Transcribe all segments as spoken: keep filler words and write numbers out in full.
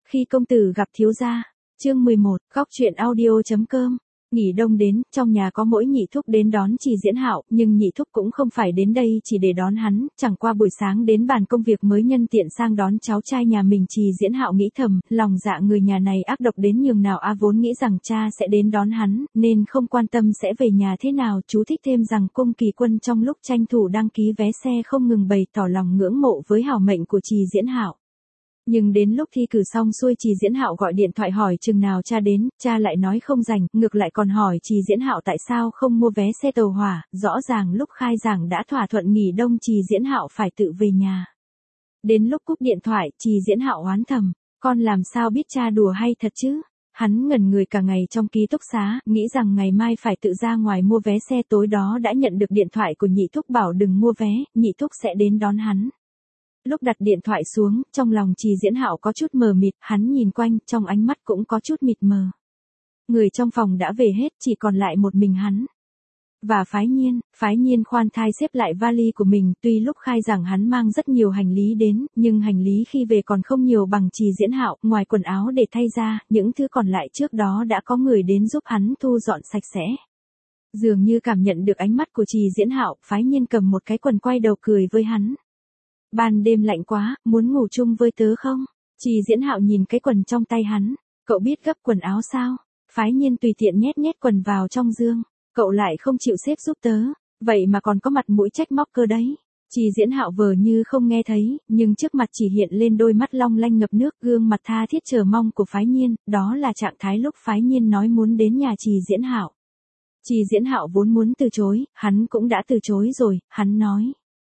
Khi công tử gặp thiếu gia, chương mười một, góc truyện audio.com. Nghỉ đông đến, trong nhà có mỗi nhị thúc đến đón Trì Diễn Hạo, nhưng nhị thúc cũng không phải đến đây chỉ để đón hắn, chẳng qua buổi sáng đến bàn công việc mới nhân tiện sang đón cháu trai nhà mình. Trì Diễn Hạo nghĩ thầm, lòng dạ người nhà này ác độc đến nhường nào a, vốn nghĩ rằng cha sẽ đến đón hắn, nên không quan tâm sẽ về nhà thế nào. Chú thích thêm rằng Cung Kỳ Quân trong lúc tranh thủ đăng ký vé xe không ngừng bày tỏ lòng ngưỡng mộ với hảo mệnh của Trì Diễn Hạo. Nhưng đến lúc thi cử xong xuôi, Trì Diễn Hạo gọi điện thoại hỏi chừng nào cha đến, cha lại nói không rảnh, ngược lại còn hỏi Trì Diễn Hạo tại sao không mua vé xe tàu hỏa. Rõ ràng lúc khai giảng đã thỏa thuận nghỉ đông, Trì Diễn Hạo phải tự về nhà. Đến lúc cúp điện thoại, Trì Diễn Hạo oán thầm, con làm sao biết cha đùa hay thật chứ. Hắn ngẩn người cả ngày trong ký túc xá, nghĩ rằng ngày mai phải tự ra ngoài mua vé xe. Tối đó đã nhận được điện thoại của nhị thúc bảo đừng mua vé, nhị thúc sẽ đến đón hắn. Lúc đặt điện thoại xuống, trong lòng Trì Diễn Hạo có chút mờ mịt, hắn nhìn quanh, trong ánh mắt cũng có chút mịt mờ. Người trong phòng đã về hết, chỉ còn lại một mình hắn. Và Phái Nhiên, Phái Nhiên khoan thai xếp lại vali của mình, tuy lúc khai giảng hắn mang rất nhiều hành lý đến, nhưng hành lý khi về còn không nhiều bằng Trì Diễn Hạo, ngoài quần áo để thay ra, những thứ còn lại trước đó đã có người đến giúp hắn thu dọn sạch sẽ. Dường như cảm nhận được ánh mắt của Trì Diễn Hạo, Phái Nhiên cầm một cái quần quay đầu cười với hắn. Ban đêm lạnh quá, muốn ngủ chung với tớ không? Trì Diễn Hạo nhìn cái quần trong tay hắn, cậu biết gấp quần áo sao? Phái Nhiên tùy tiện nhét nhét quần vào trong dương, cậu lại không chịu xếp giúp tớ, vậy mà còn có mặt mũi trách móc cơ đấy. Trì Diễn Hạo vờ như không nghe thấy, nhưng trước mặt chỉ hiện lên đôi mắt long lanh ngập nước, gương mặt tha thiết chờ mong của Phái Nhiên, đó là trạng thái lúc Phái Nhiên nói muốn đến nhà Trì Diễn Hạo. Trì Diễn Hạo vốn muốn từ chối, hắn cũng đã từ chối rồi, hắn nói.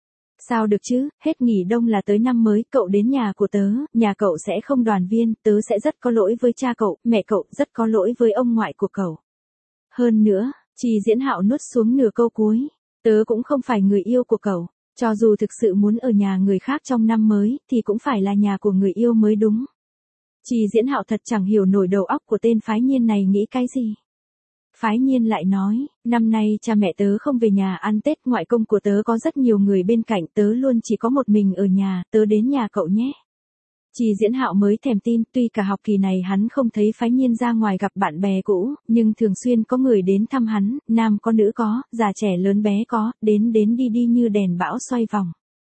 Sao được chứ, hết nghỉ đông là tới năm mới, cậu đến nhà của tớ, nhà cậu sẽ không đoàn viên, tớ sẽ rất có lỗi với cha cậu, mẹ cậu, rất có lỗi với ông ngoại của cậu. Hơn nữa, Trì Diễn Hạo nuốt xuống nửa câu cuối, tớ cũng không phải người yêu của cậu, cho dù thực sự muốn ở nhà người khác trong năm mới, thì cũng phải là nhà của người yêu mới đúng. Trì Diễn Hạo thật chẳng hiểu nổi đầu óc của tên Phái Nhiên này nghĩ cái gì. Phái Nhiên lại nói, năm nay cha mẹ tớ không về nhà ăn Tết, ngoại công của tớ có rất nhiều người bên cạnh, tớ luôn chỉ có một mình ở nhà, tớ đến nhà cậu nhé. Trì Diễn Hạo mới thèm tin, tuy cả học kỳ này hắn không thấy Phái Nhiên ra ngoài gặp bạn bè cũ, nhưng thường xuyên có người đến thăm hắn, nam có nữ có, già trẻ lớn bé có, đến đến đi đi như đèn bão xoay vòng.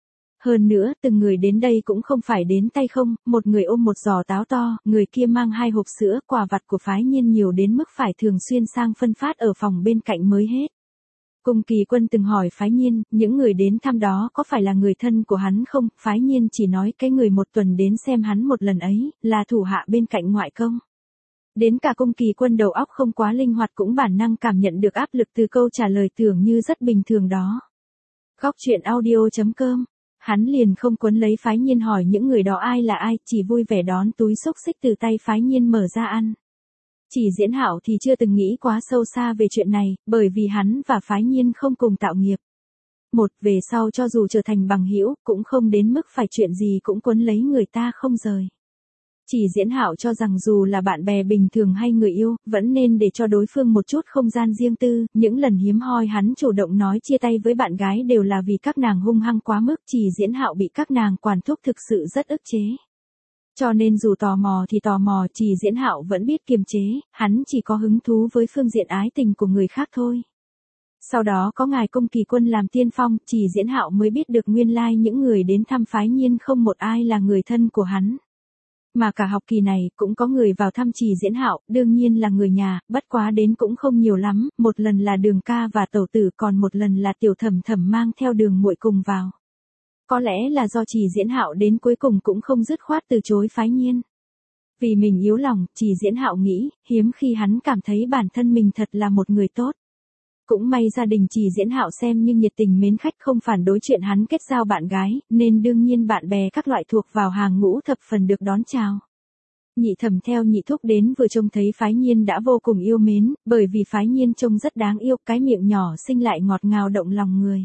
Hơn nữa, từng người đến đây cũng không phải đến tay không, một người ôm một giò táo to, người kia mang hai hộp sữa, quà vặt của Phái Nhiên nhiều đến mức phải thường xuyên sang phân phát ở phòng bên cạnh mới hết. Cung Kỳ Quân từng hỏi Phái Nhiên, những người đến thăm đó có phải là người thân của hắn không? Phái Nhiên chỉ nói cái người một tuần đến xem hắn một lần ấy, là thủ hạ bên cạnh ngoại công. Đến cả Cung Kỳ Quân đầu óc không quá linh hoạt cũng bản năng cảm nhận được áp lực từ câu trả lời tưởng như rất bình thường đó. Góc truyện audio.com. Hắn liền không quấn lấy Phái Nhiên hỏi những người đó ai là ai, chỉ vui vẻ đón túi xúc xích từ tay Phái Nhiên mở ra ăn. Trì Diễn Hạo thì chưa từng nghĩ quá sâu xa về chuyện này, bởi vì hắn và Phái Nhiên không cùng tạo nghiệp. Một, về sau cho dù trở thành bằng hữu, cũng không đến mức phải chuyện gì cũng quấn lấy người ta không rời. Trì Diễn Hạo cho rằng dù là bạn bè bình thường hay người yêu, vẫn nên để cho đối phương một chút không gian riêng tư, những lần hiếm hoi hắn chủ động nói chia tay với bạn gái đều là vì các nàng hung hăng quá mức, Trì Diễn Hạo bị các nàng quản thúc thực sự rất ức chế. Cho nên dù tò mò thì tò mò, Trì Diễn Hạo vẫn biết kiềm chế, hắn chỉ có hứng thú với phương diện ái tình của người khác thôi. Sau đó có ngài Cung Kỳ Quân làm tiên phong, Trì Diễn Hạo mới biết được nguyên lai những người đến thăm Phái Nhiên không một ai là người thân của hắn. Mà cả học kỳ này cũng có người vào thăm Trì Diễn Hạo, đương nhiên là người nhà, bất quá đến cũng không nhiều lắm, một lần là Đường ca và Tẩu tử, còn một lần là Tiểu Thẩm Thẩm mang theo Đường muội cùng vào. Có lẽ là do Trì Diễn Hạo đến cuối cùng cũng không dứt khoát từ chối Phái Nhiên. Vì mình yếu lòng, Trì Diễn Hạo nghĩ, hiếm khi hắn cảm thấy bản thân mình thật là một người tốt. Cũng may gia đình Trì Diễn Hạo xem như nhiệt tình mến khách, không phản đối chuyện hắn kết giao bạn gái, nên đương nhiên bạn bè các loại thuộc vào hàng ngũ thập phần được đón chào. Nhị Thẩm theo nhị thúc đến vừa trông thấy Phái Nhiên đã vô cùng yêu mến, bởi vì Phái Nhiên trông rất đáng yêu, cái miệng nhỏ xinh lại ngọt ngào động lòng người.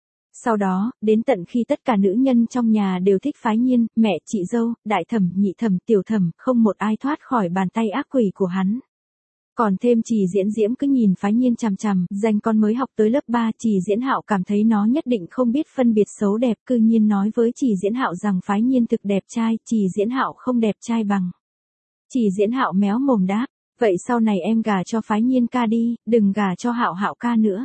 Sau đó, đến tận khi tất cả nữ nhân trong nhà đều thích Phái Nhiên, mẹ, chị dâu, đại thẩm, nhị thẩm, tiểu thẩm, không một ai thoát khỏi bàn tay ác quỷ của hắn. Còn thêm Trì Diễn Diễm cứ nhìn Phái Nhiên chằm chằm, danh con mới học tới lớp ba, Trì Diễn Hạo cảm thấy nó nhất định không biết phân biệt xấu đẹp, cư nhiên nói với Trì Diễn Hạo rằng Phái Nhiên thực đẹp trai, Trì Diễn Hạo không đẹp trai bằng. Chỉ Diễn Hạo méo mồm đáp, vậy sau này em gả cho Phái Nhiên ca đi, đừng gả cho Hạo Hạo ca nữa.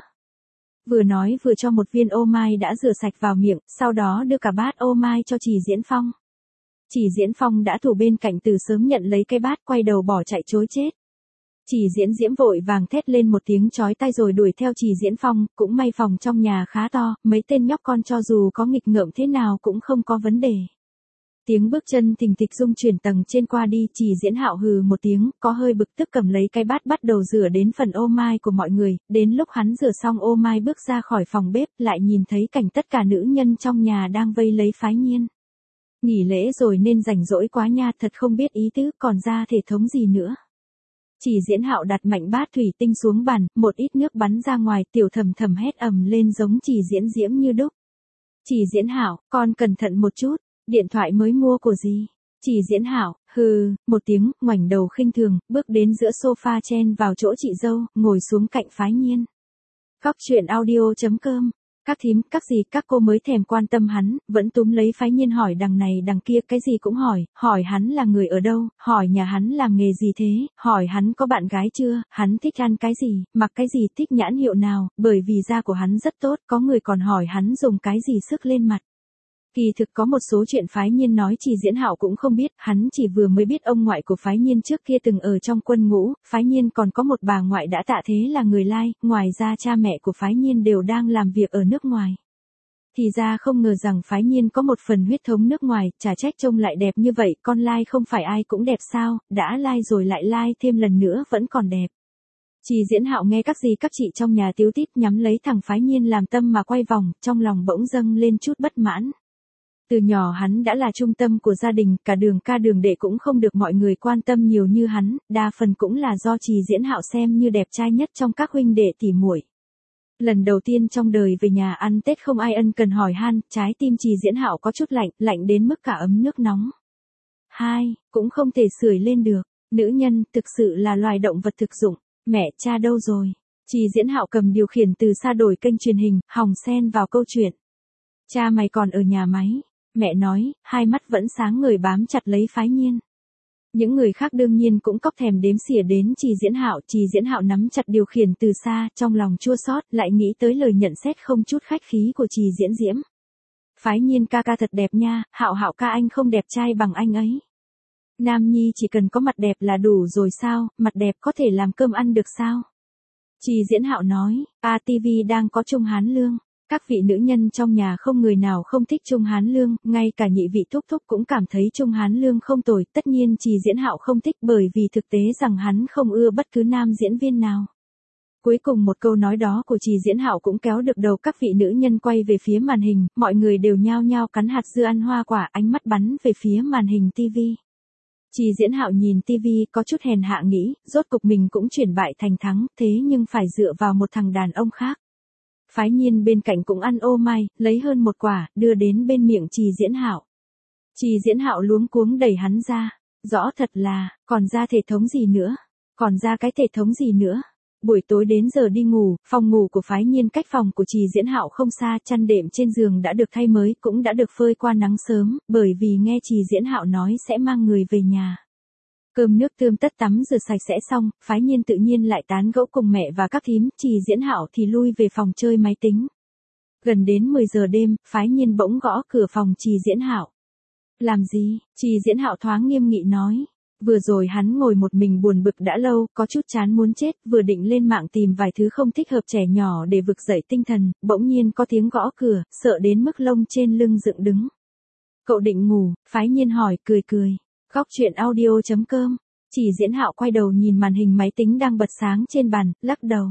Vừa nói vừa cho một viên ô mai đã rửa sạch vào miệng, sau đó đưa cả bát ô mai cho Chỉ Diễn Phong. Chỉ Diễn Phong đã thủ bên cạnh từ sớm nhận lấy cái bát, quay đầu bỏ chạy trối chết. Chỉ Diễn Diễm vội vàng thét lên một tiếng chói tai rồi đuổi theo Chỉ Diễn Phong, cũng may phòng trong nhà khá to, mấy tên nhóc con cho dù có nghịch ngợm thế nào cũng không có vấn đề. Tiếng bước chân thình thịch rung chuyển tầng trên qua đi, Chỉ Diễn Hạo hừ một tiếng, có hơi bực tức cầm lấy cái bát bắt đầu rửa đến phần ô mai của mọi người, đến lúc hắn rửa xong ô mai bước ra khỏi phòng bếp, lại nhìn thấy cảnh tất cả nữ nhân trong nhà đang vây lấy Phái Nhiên. Nghỉ lễ rồi nên rảnh rỗi quá nha, thật không biết ý tứ, còn ra thể thống gì nữa. Chỉ Diễn Hạo đặt mạnh bát thủy tinh xuống bàn, một ít nước bắn ra ngoài, Tiểu Thầm Thầm hét ầm lên giống Chỉ Diễn Diễm như đúc. Chỉ Diễn Hạo, con cẩn thận một chút, điện thoại mới mua của gì? Chỉ Diễn Hạo, hừ, một tiếng, ngoảnh đầu khinh thường, bước đến giữa sofa chen vào chỗ chị dâu, ngồi xuống cạnh Phái Nhiên. Góc truyện audio chấm com. Các thím, các gì, các cô mới thèm quan tâm hắn, vẫn túm lấy Phái Nhiên hỏi đằng này đằng kia, cái gì cũng hỏi, hỏi hắn là người ở đâu, hỏi nhà hắn làm nghề gì thế, hỏi hắn có bạn gái chưa, hắn thích ăn cái gì, mặc cái gì, thích nhãn hiệu nào, bởi vì da của hắn rất tốt, có người còn hỏi hắn dùng cái gì sức lên mặt. Kỳ thực có một số chuyện Phái Nhiên nói Chỉ Diễn Hạo cũng không biết, hắn chỉ vừa mới biết ông ngoại của Phái Nhiên trước kia từng ở trong quân ngũ, Phái Nhiên còn có một bà ngoại đã tạ thế là người Lai, ngoài ra cha mẹ của Phái Nhiên đều đang làm việc ở nước ngoài. Thì ra không ngờ rằng Phái Nhiên có một phần huyết thống nước ngoài, chả trách trông lại đẹp như vậy, con Lai không phải ai cũng đẹp sao, đã Lai rồi lại Lai thêm lần nữa vẫn còn đẹp. Chỉ Diễn Hạo nghe các gì các chị trong nhà tíu tít nhắm lấy thằng Phái Nhiên làm tâm mà quay vòng, trong lòng bỗng dâng lên chút bất mãn. Từ nhỏ hắn đã là trung tâm của gia đình, cả đường ca đường đệ cũng không được mọi người quan tâm nhiều như hắn, đa phần cũng là do Chỉ Diễn Hạo xem như đẹp trai nhất trong các huynh đệ tỉ muội. Lần đầu tiên trong đời về nhà ăn Tết không ai ân cần hỏi han, trái tim Chỉ Diễn Hạo có chút lạnh, lạnh đến mức cả ấm nước nóng. Hai, cũng không thể sưởi lên được, nữ nhân thực sự là loài động vật thực dụng, mẹ cha đâu rồi? Chỉ Diễn Hạo cầm điều khiển từ xa đổi kênh truyền hình, hòng xen vào câu chuyện. Cha mày còn ở nhà máy. Mẹ nói, hai mắt vẫn sáng ngời bám chặt lấy Phái Nhiên. Những người khác đương nhiên cũng cóc thèm đếm xỉa đến Chỉ Diễn Hạo, Chỉ Diễn Hạo nắm chặt điều khiển từ xa, trong lòng chua xót, lại nghĩ tới lời nhận xét không chút khách khí của Chỉ Diễn Diễm. Phái Nhiên ca ca thật đẹp nha, Hạo Hạo ca anh không đẹp trai bằng anh ấy. Nam nhi chỉ cần có mặt đẹp là đủ rồi sao, mặt đẹp có thể làm cơm ăn được sao? Chỉ Diễn Hạo nói, a tê vê đang có Trung Hán Lương. Các vị nữ nhân trong nhà không người nào không thích Trung Hán Lương, ngay cả nhị vị thúc thúc cũng cảm thấy Trung Hán Lương không tồi, tất nhiên Chỉ Diễn Hạo không thích bởi vì thực tế rằng hắn không ưa bất cứ nam diễn viên nào. Cuối cùng một câu nói đó của Chỉ Diễn Hạo cũng kéo được đầu các vị nữ nhân quay về phía màn hình, mọi người đều nhao nhao cắn hạt dưa ăn hoa quả, ánh mắt bắn về phía màn hình ti vi. Chỉ Diễn Hạo nhìn ti vi có chút hèn hạ nghĩ, rốt cục mình cũng chuyển bại thành thắng, thế nhưng phải dựa vào một thằng đàn ông khác. Phái Nhiên bên cạnh cũng ăn ô mai, lấy hơn một quả, đưa đến bên miệng Chỉ Diễn Hạo. Chỉ Diễn Hạo luống cuống đẩy hắn ra, rõ thật là, còn ra thể thống gì nữa, còn ra cái thể thống gì nữa. Buổi tối đến giờ đi ngủ, phòng ngủ của Phái Nhiên cách phòng của Chỉ Diễn Hạo không xa, chăn đệm trên giường đã được thay mới, cũng đã được phơi qua nắng sớm, bởi vì nghe Chỉ Diễn Hạo nói sẽ mang người về nhà. Cơm nước tươm tất tắm rửa sạch sẽ xong, Phái Nhiên tự nhiên lại tán gẫu cùng mẹ và các thím, Chỉ Diễn Hạo thì lui về phòng chơi máy tính. Gần đến mười giờ đêm, Phái Nhiên bỗng gõ cửa phòng Chỉ Diễn Hạo. Làm gì? Chỉ Diễn Hạo thoáng nghiêm nghị nói. Vừa rồi hắn ngồi một mình buồn bực đã lâu, có chút chán muốn chết, vừa định lên mạng tìm vài thứ không thích hợp trẻ nhỏ để vực dậy tinh thần, bỗng nhiên có tiếng gõ cửa, sợ đến mức lông trên lưng dựng đứng. Cậu định ngủ? Phái Nhiên hỏi, cười cười. Góc truyện audio chấm com. Chỉ Diễn Hạo quay đầu nhìn màn hình máy tính đang bật sáng trên bàn, lắc đầu.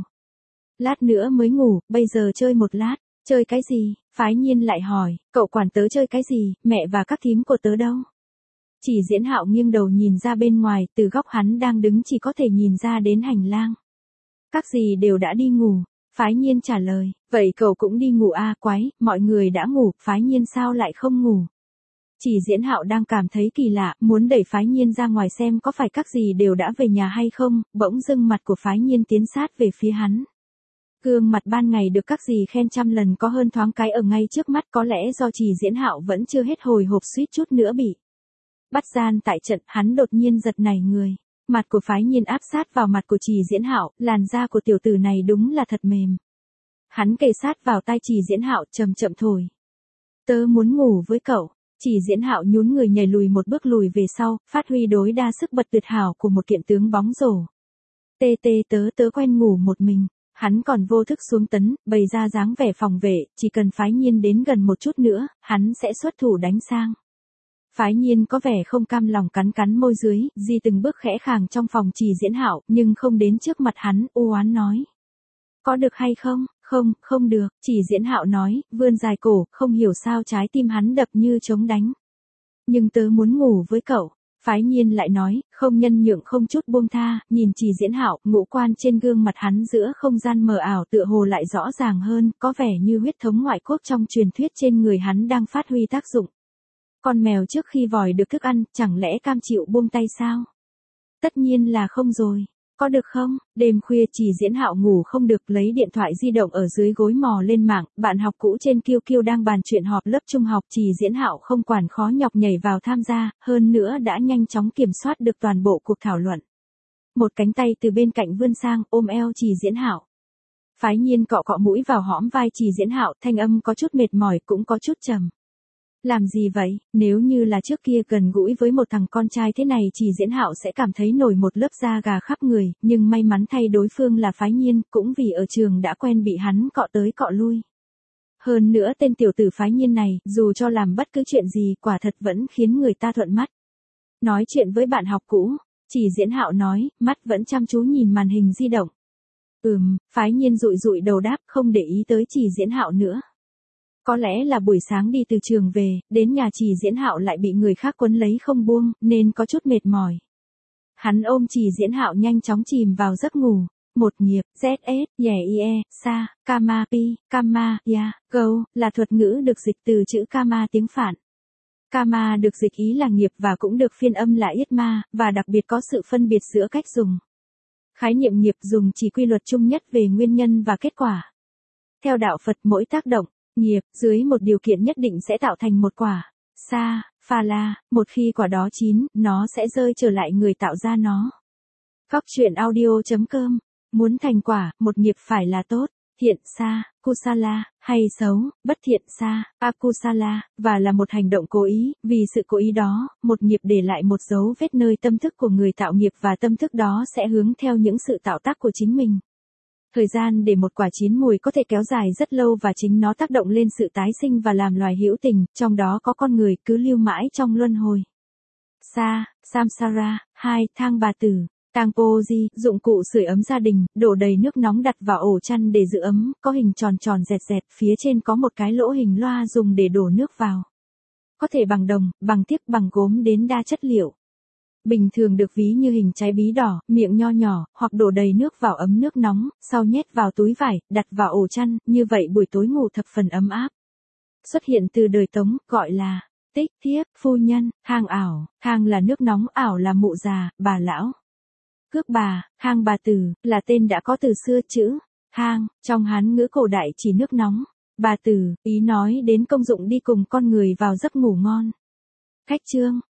Lát nữa mới ngủ, bây giờ chơi một lát. Chơi cái gì? Phái Nhiên lại hỏi, cậu quản tớ chơi cái gì, mẹ và các thím của tớ đâu? Chỉ Diễn Hạo nghiêng đầu nhìn ra bên ngoài, từ góc hắn đang đứng chỉ có thể nhìn ra đến hành lang. Các gì đều đã đi ngủ. Phái Nhiên trả lời, vậy cậu cũng đi ngủ à, quái, mọi người đã ngủ, Phái Nhiên sao lại không ngủ? Chỉ Diễn Hạo đang cảm thấy kỳ lạ, muốn đẩy Phái Nhiên ra ngoài xem có phải các gì đều đã về nhà hay không, bỗng dưng mặt của Phái Nhiên tiến sát về phía hắn. Gương mặt ban ngày được các gì khen trăm lần có hơn thoáng cái ở ngay trước mắt, có lẽ do Chỉ Diễn Hạo vẫn chưa hết hồi hộp suýt chút nữa bị Bắt gian tại trận, hắn đột nhiên giật nảy người. Mặt của Phái Nhiên áp sát vào mặt của Trì Diễn Hạo, làn da của tiểu tử này đúng là thật mềm. Hắn kề sát vào tai Trì Diễn Hạo, chậm chậm thổi. Tớ muốn ngủ với cậu. Trì Diễn Hạo nhún người nhảy lùi một bước lùi về sau, phát huy đối đa sức bật tuyệt hảo của một kiện tướng bóng rổ. Tê tê tớ tớ quen ngủ một mình. Hắn còn vô thức xuống tấn, bày ra dáng vẻ phòng vệ, chỉ cần Phái Nhiên đến gần một chút nữa, hắn sẽ xuất thủ đánh sang. Phái Nhiên có vẻ không cam lòng cắn cắn môi dưới, di từng bước khẽ khàng trong phòng Trì Diễn Hạo, nhưng không đến trước mặt hắn, u oán nói. Có được hay không? Không, không được, Trì Diễn Hạo nói, vươn dài cổ, không hiểu sao trái tim hắn đập như trống đánh. Nhưng tớ muốn ngủ với cậu. Phái Nhiên lại nói, không nhân nhượng không chút buông tha, nhìn Trì Diễn Hạo, ngũ quan trên gương mặt hắn giữa không gian mờ ảo tựa hồ lại rõ ràng hơn, có vẻ như huyết thống ngoại quốc trong truyền thuyết trên người hắn đang phát huy tác dụng. Con mèo trước khi vòi được thức ăn, chẳng lẽ cam chịu buông tay sao? Tất nhiên là không rồi. Có được không? Đêm khuya Trì Diễn Hạo ngủ không được, lấy điện thoại di động ở dưới gối mò lên mạng, bạn học cũ trên Kiêu Kiêu đang bàn chuyện họp lớp trung học, Trì Diễn Hạo không quản khó nhọc nhảy vào tham gia, hơn nữa đã nhanh chóng kiểm soát được toàn bộ cuộc thảo luận. Một cánh tay từ bên cạnh vươn sang, ôm eo Trì Diễn Hạo. Phái Nhiên cọ cọ mũi vào hõm vai Trì Diễn Hạo, thanh âm có chút mệt mỏi cũng có chút trầm. Làm gì vậy? Nếu như là trước kia gần gũi với một thằng con trai thế này Trì Diễn Hạo sẽ cảm thấy nổi một lớp da gà khắp người, nhưng may mắn thay đối phương là Phái Nhiên, cũng vì ở trường đã quen bị hắn cọ tới cọ lui. Hơn nữa tên tiểu tử Phái Nhiên này, dù cho làm bất cứ chuyện gì, quả thật vẫn khiến người ta thuận mắt. Nói chuyện với bạn học cũ, Trì Diễn Hạo nói, mắt vẫn chăm chú nhìn màn hình di động. Ừm, Phái Nhiên dụi dụi đầu đáp, không để ý tới Trì Diễn Hạo nữa. Có lẽ là buổi sáng đi từ trường về, đến nhà Trì Diễn Hạo lại bị người khác quấn lấy không buông, nên có chút mệt mỏi. Hắn ôm Trì Diễn Hạo nhanh chóng chìm vào giấc ngủ. Một nghiệp, Z S, Yeah Ie, Sa, Kama Pi, Kama, Ya, Go, là thuật ngữ được dịch từ chữ Kama tiếng Phạn. Kama được dịch ý là nghiệp và cũng được phiên âm là yết ma, và đặc biệt có sự phân biệt giữa cách dùng. Khái niệm nghiệp dùng chỉ quy luật chung nhất về nguyên nhân và kết quả. Theo đạo Phật mỗi tác động, nghiệp, dưới một điều kiện nhất định sẽ tạo thành một quả. Sa, Pha La, một khi quả đó chín, nó sẽ rơi trở lại người tạo ra nó. Góc truyện audio chấm com. Muốn thành quả, một nghiệp phải là tốt, thiện sa, kusala, hay xấu, bất thiện sa, akusala, và là một hành động cố ý, vì sự cố ý đó, một nghiệp để lại một dấu vết nơi tâm thức của người tạo nghiệp và tâm thức đó sẽ hướng theo những sự tạo tác của chính mình. Thời gian để một quả chín mùi có thể kéo dài rất lâu và chính nó tác động lên sự tái sinh và làm loài hữu tình, trong đó có con người cứ lưu mãi trong luân hồi. Sa, Samsara, hai, thang bà tử, tang poji, dụng cụ sưởi ấm gia đình, đổ đầy nước nóng đặt vào ổ chăn để giữ ấm, có hình tròn tròn dẹt dẹt, phía trên có một cái lỗ hình loa dùng để đổ nước vào. Có thể bằng đồng, bằng tiếc, bằng gốm đến đa chất liệu. Bình thường được ví như hình trái bí đỏ, miệng nho nhỏ, hoặc đổ đầy nước vào ấm nước nóng, sau nhét vào túi vải, đặt vào ổ chăn, như vậy buổi tối ngủ thập phần ấm áp. Xuất hiện từ đời Tống, gọi là tích thiếp, phu nhân, thang ảo, thang là nước nóng, ảo là mụ già, bà lão. Cước bà, thang bà tử, là tên đã có từ xưa, chữ thang, trong Hán ngữ cổ đại chỉ nước nóng. Bà tử, ý nói đến công dụng đi cùng con người vào giấc ngủ ngon. Khách chương.